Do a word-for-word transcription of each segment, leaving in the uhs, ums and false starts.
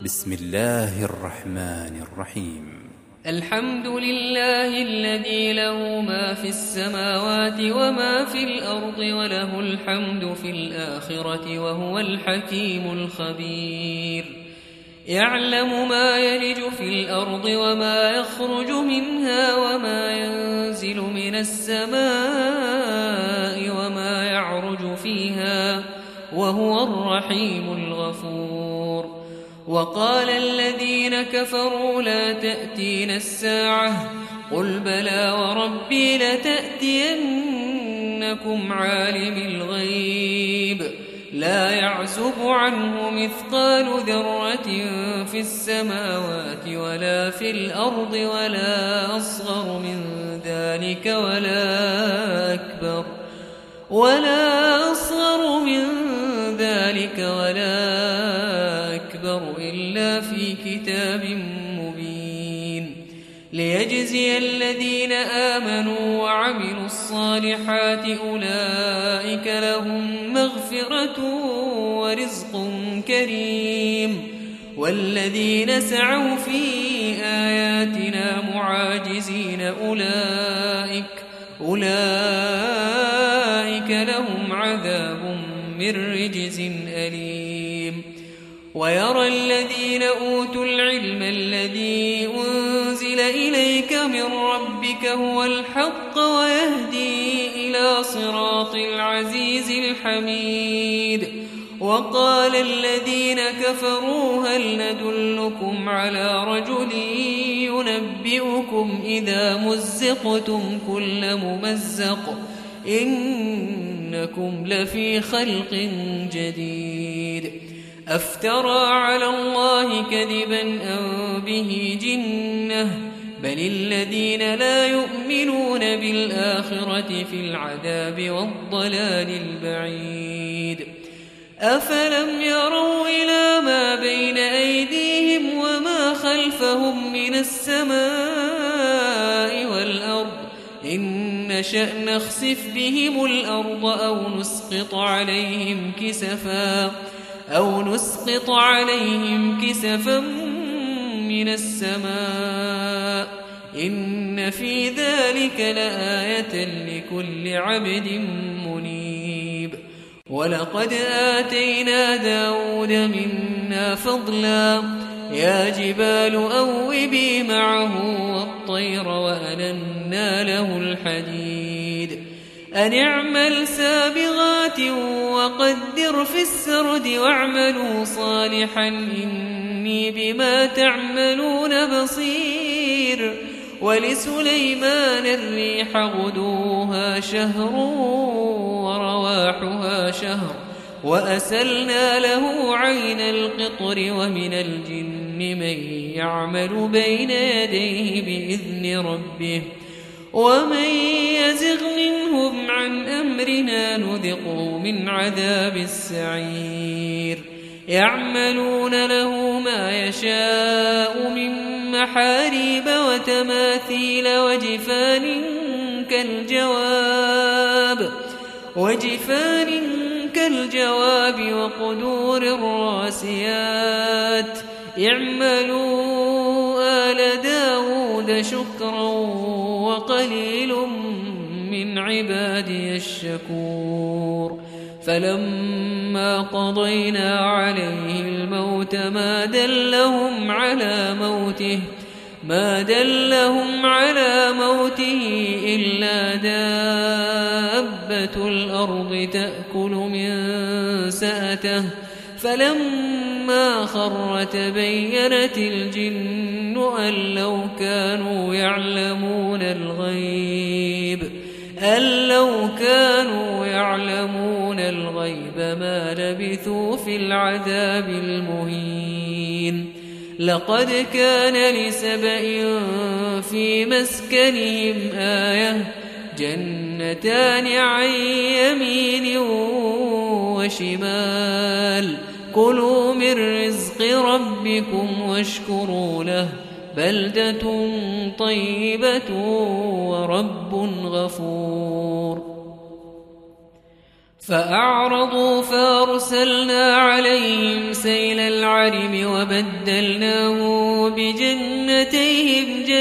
بسم الله الرحمن الرحيم. الحمد لله الذي له ما في السماوات وما في الأرض وله الحمد في الآخرة وهو الحكيم الخبير. يعلم ما يلج في الأرض وما يخرج منها وما ينزل من السماء وما يعرج فيها وهو الرحيم الغفور. وقال الذين كفروا لا تأتينا الساعة قل بلى وربي لتأتينكم عالم الغيب لا يعزب عنه مثقال ذرة في السماوات ولا في الأرض ولا أصغر من ذلك ولا أكبر ولا أصغر من ذلك ولا أكبر إلا في كتاب مبين ليجزي الذين آمنوا وعملوا الصالحات أولئك لهم مغفرة ورزق كريم. والذين سعوا في آياتنا معاجزين أولئك أولئك لهم عذاب من رجز أليم. ويرى الذين أوتوا العلم الذي أنزل إليك من ربك هو الحق ويهدي إلى صراط العزيز الحميد. وقال الذين كفروا هل ندلكم على رجل ينبئكم إذا مزقتم كل ممزق إنكم لفي خلق جديد. أفترى على الله كذبا أم به جنة بل الذين لا يؤمنون بالآخرة في العذاب والضلال البعيد. أفلم يروا إلى ما بين أيديهم وما خلفهم من السماء والأرض إن نشأ نخسف بهم الأرض أو نسقط عليهم كسفا أو نسقط عليهم كسفا من السماء إن في ذلك لآية لكل عبد منيب. ولقد آتينا داود منا فضلا يا جبال أوبي معه والطير وألنا له الحديد أن اعمل سابغات وقدر في السرد واعملوا صالحا إني بما تعملون بصير. ولسليمان الريح غدوها شهر ورواحها شهر وأسلنا له عين القطر ومن الجن من يعمل بين يديه بإذن ربه ومن يزغ منهم عن أمرنا نذقه من عذاب السعير. يعملون له ما يشاء من محاريب وتماثيل وجفان كالجواب وجفان كالجواب وقدور الراسيات اعملوا آل داود شكرا وقليل من عبادي الشكور. فلما قضينا عليه الموت ما دلهم على موته ما دلهم على موته إلا دابة الأرض تأكل من سأته فلما خر تبينت الجن أن لو كانوا يعلمون الغيب أن لو كانوا يعلمون الغيب ما لبثوا في العذاب المهين. لقد كان لسبإ في مسكنهم آية جنتان عن يمين وشمال كلوا من رزق ربكم واشكروا له بلدة طيبة ورب غفور. فأعرضوا فأرسلنا عليهم سيل العرم وبدلناهم بجنتيهم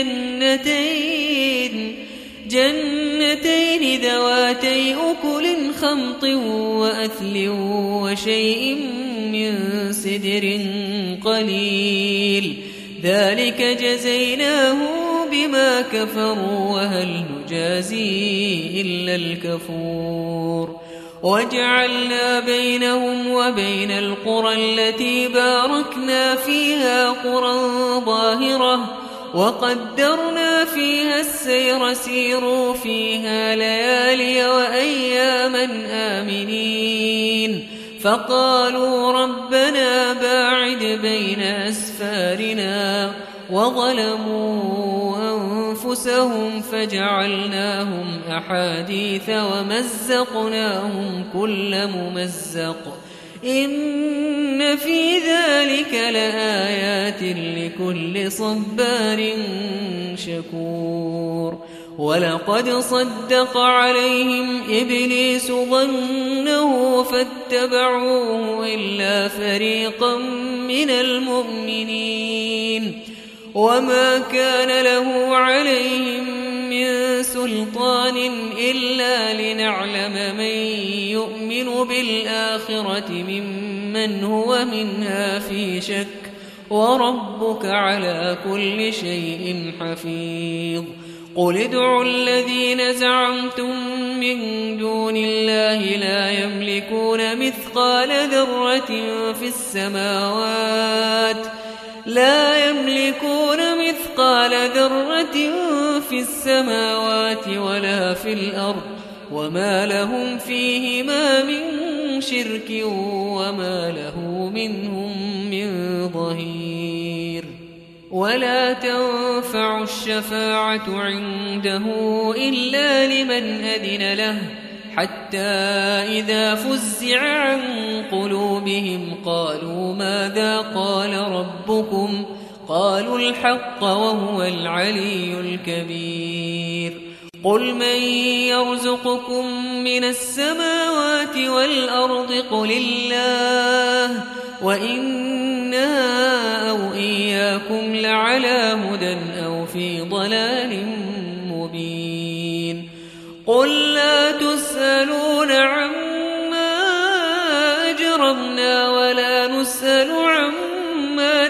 جنتين جنتين ذواتي أكل خمط وأثل وشيء من سدر قليل ذلك جزيناهم بما كفروا وهل نجازي إلا الكفور وجعلنا بينهم وبين القرى التي باركنا فيها قرى ظاهرة وقدرنا فيها السير سيروا فيها ليالي وأياما آمنين فقالوا ربنا باعد بين أسفارنا وظلموا أنفسهم فجعلناهم أحاديث ومزقناهم كل ممزق إن في ذلك لآيات لكل صبار شكور ولقد صدق عليهم إبليس ظنه فاتبعوه إلا فريقا من المؤمنين وما كان له عليهم من سلطان إلا لنعلم من يؤمن بالآخرة ممن هو منها في شك وربك على كل شيء حفيظ قل ادعوا الذين زعمتم من دون الله لا يملكون مثقال ذرة في السماوات لا يملكون مثقال ذرة في السماوات ولا في الأرض وما لهم فيهما من شرك وما له منهم من ظهير ولا تنفع الشفاعة عنده إلا لمن أذن له حتى إذا فزع عن قلوبهم قالوا ماذا قال ربكم قالوا الحق وهو العلي الكبير قل من يرزقكم من السماوات والأرض قل الله وإنا أو إياكم لعلى هدى أو في ضلال مبين قل لا تسألون عما أجرمنا ولا نسأل عما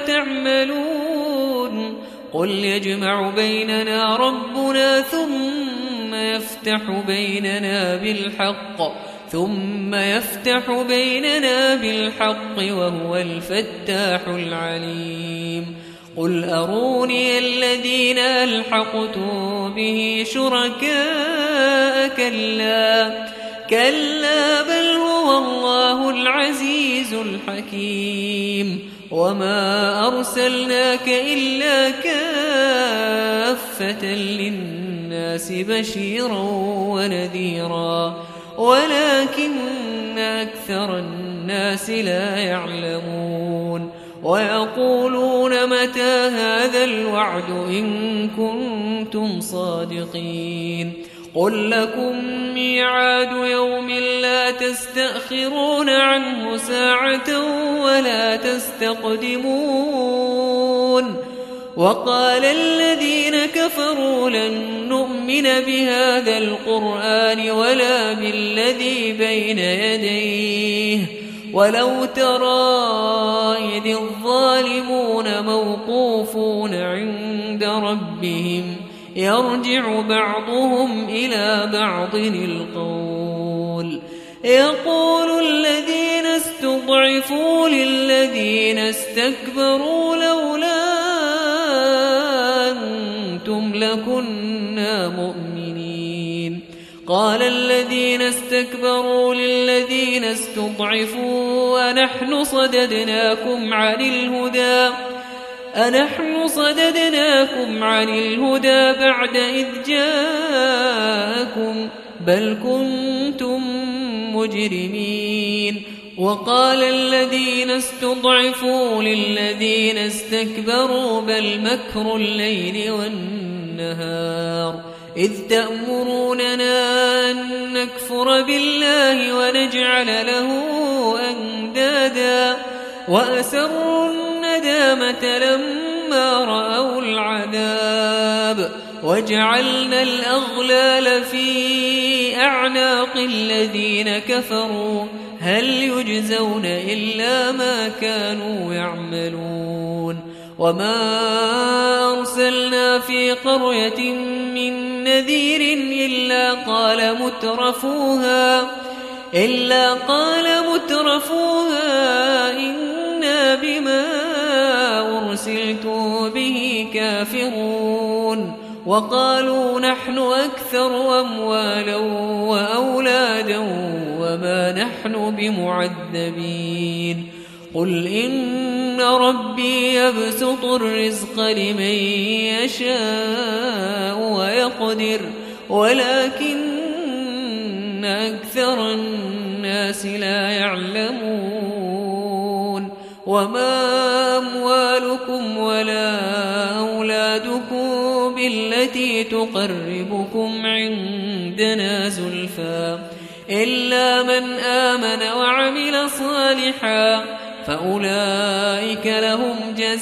تعملون قل يجمع بيننا ربنا ثم يفتح بيننا بالحق ثم يفتح بيننا بالحق وهو الفتاح العليم قل أروني الذين ألحقتم به شركاء كلا كلا بل هو الله العزيز الحكيم وما أرسلناك إلا كافة للناس بشيرا ونذيرا ولكن أكثر الناس لا يعلمون ويقولون متى هذا الوعد إن كنتم صادقين قل لكم ميعاد يوم لا تستأخرون عنه ساعة ولا تستقدمون وقال الذين كفروا لن نؤمن بهذا القرآن ولا بالذي بين يديه ولو ترى إذ الظالمون موقوفون عند ربهم يرجع بعضهم إلى بعض القول يقول الذين استضعفوا للذين استكبروا لولا أنتم لكنا مؤمنين قال الذين استكبروا للذين استضعفوا أنحن صددناكم عن الهدى أنحن صددناكم عن الهدى بعد إذ جاءكم بل كنتم مجرمين وقال الذين استضعفوا للذين استكبروا بل مكر الليل والنهار إذ تأمروننا أن نكفر بالله ونجعل له أندادا وأسروا الندامة لما رأوا العذاب وجعلنا الأغلال في أعناق الذين كفروا هل يجزون إلا ما كانوا يعملون وما أرسلنا في قرية من نذير إلا قال مترفوها إلا قال مترفوها إنا بما أرسلتم به كافرون وقالوا نحن أكثر أموالا وأولادا وما نحن بمعذبين قل إن ربي يبسط الرزق لمن يشاء ويقدر ولكن أكثر الناس لا يعلمون وما أموالكم ولا أولادكم بالتي تقربكم عندنا زلفى إلا من آمن وعمل صالحا فأولئك لهم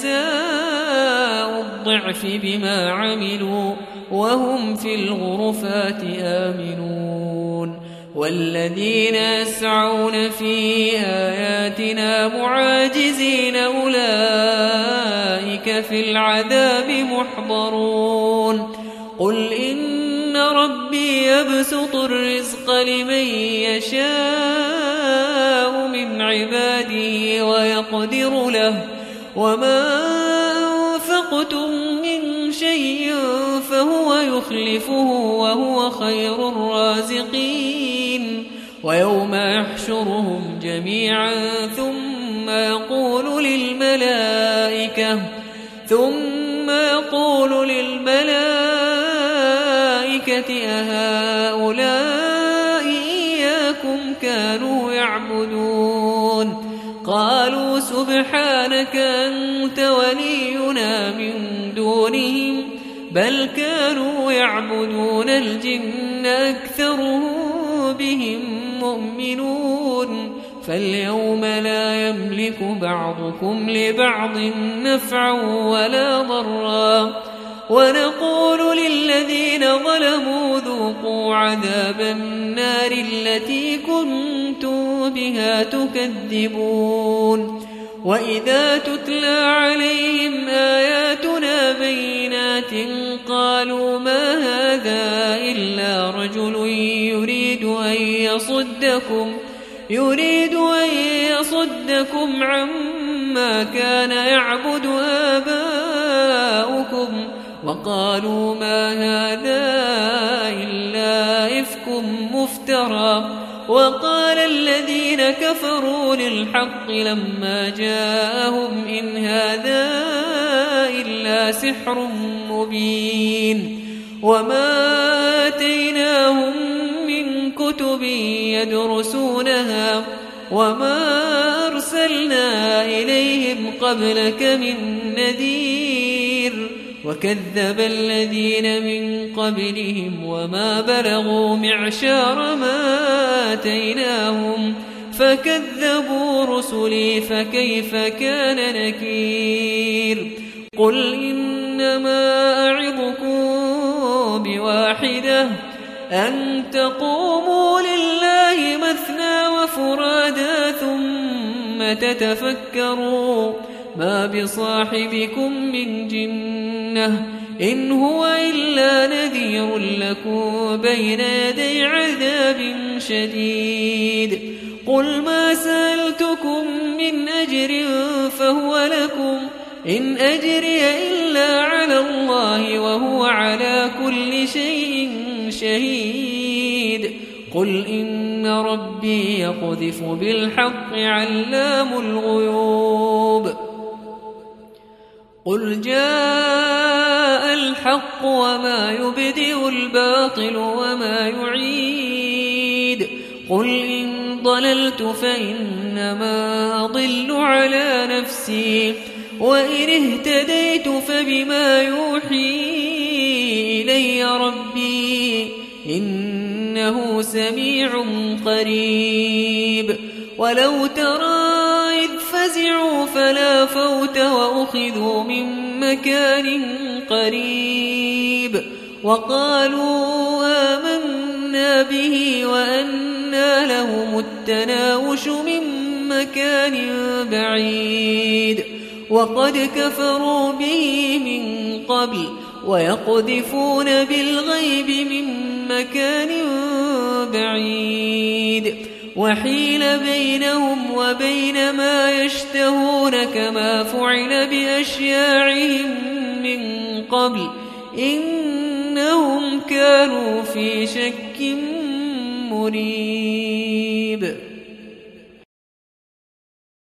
جزاء الضعف بما عملوا وهم في الغرفات آمنون والذين يسعون في آياتنا معاجزين أولئك في العذاب محضرون قل إن ربي يبسط الرزق لمن يشاء من عباده ويقدر له وما أنفقتم من شيء فهو يخلفه وهو خير الرازقين ويوم يحشرهم جميعا ثم يقول للملائكة ثم يقول للملائكة أهؤلاء إياكم كانوا يعبدون قالوا سبحانك أنت ولينا من دونهم بل كانوا يعبدون الجن أكثرهم بهم مؤمنون فاليوم لا يملك بعضكم لبعض نفعا ولا ضرا ونقول للذين ظلموا ذوقوا عذاب النار التي كنتم بها تكذبون وإذا تتلى عليهم آياتنا بينات قالوا ما هذا إلا رجل يريد أن يصدكم يريد أن يصدكم عما كان يعبد آباؤكم وقالوا ما هذا إلا إفك مفترى وقال الذين كفروا للحق لما جاءهم إن هذا إلا سحر مبين وما آتيناهم من كتب يدرسونها وما أرسلنا إليهم قبلك من نذير وكذب الذين من قبلهم وما بلغوا معشار ما آتيناهم فكذبوا رسلي فكيف كان نكير قل إنما أعظكم بواحدة أن تقوموا لله مثنى وفرادا ثم تتفكروا ما بصاحبكم من جنة إن هو إلا نذير لكم بين يدي عذاب شديد قل ما سألتكم من أجر فهو لكم إن أجري إلا على الله وهو على كل شيء شهيد قل إن ربي يقذف بالحق علام الغيوب قل جاء الحق وما يبدئ الباطل وما يعيد قل إن ضللت فإنما أضل على نفسي وإن اهتديت فبما يوحي إلي إلي ربي إنه سميع قريب ولو ترى إذ فزعوا فلا فوت وأخذوا من مكان قريب وقالوا آمنا به وأنى لهم التناوش من مكان بعيد وقد كفروا به من قبل ويقذفون بالغيب من مكان بعيد وحيل بينهم وبين ما يشتهون كما فعل بأشياعهم من قبل إنهم كانوا في شك مريب.